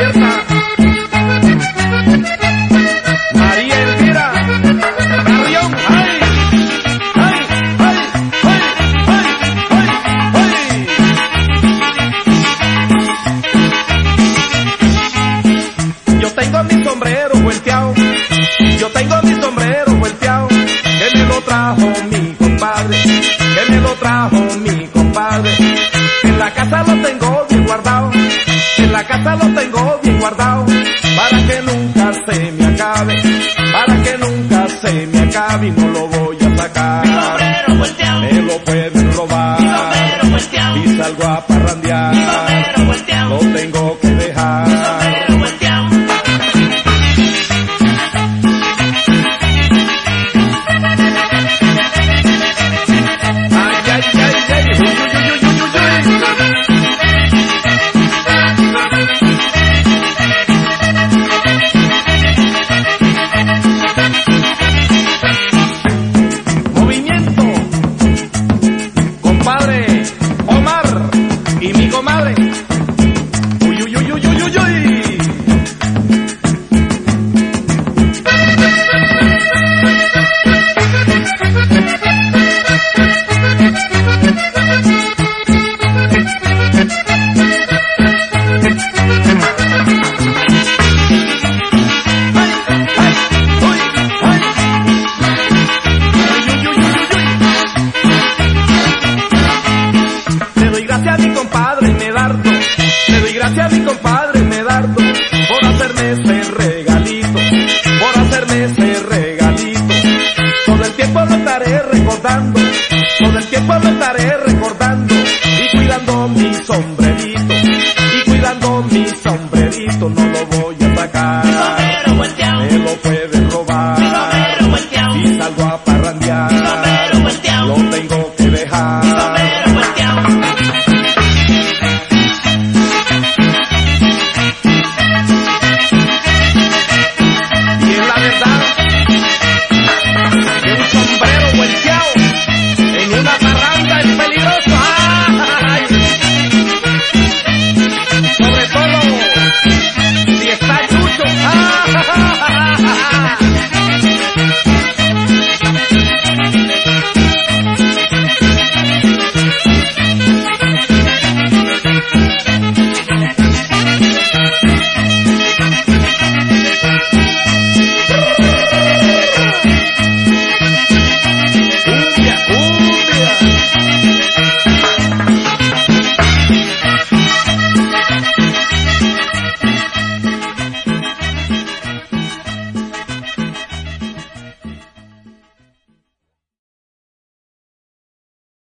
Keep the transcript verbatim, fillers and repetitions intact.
Berta, María Elvira, Carrión, ¡ay! ¡Ay! ¡Ay! ¡Ay! ¡Ay! ¡Ay! ¡Ay! Yo tengo mi sombrero volteado, yo tengo mi sombrero volteado, que me lo trajo mi compadre, que me lo trajo mi compadre. En la casa lo tengo bien guardado, en la casa lo tengo bien guardado, para que nunca se me acabe, para que nunca se me acabe y no lo voy a sacar. Mi sombrero volteado, me lo pueden robar, mi sombrero volteado, y salgo a parrandear, mi sombrero volteado, lo tengo que dejar. mi sombrero volteado. Ay, ay, ay, ay, uy, uy, uy, uy, uy, uy. Movimiento, compadre Omar y mi comadre. Uy, uy, uy, uy, uy, uy, uy. Le doy gracias a mi compadre Medardo, le doy gracias a mi compadre Medardo, por hacerme ese regalito, por hacerme ese regalito. Todo el tiempo lo estaré recordando, todo el tiempo lo estaré recordando, y cuidando mi sombrerito, y cuidando mi sombrerito, no lo voy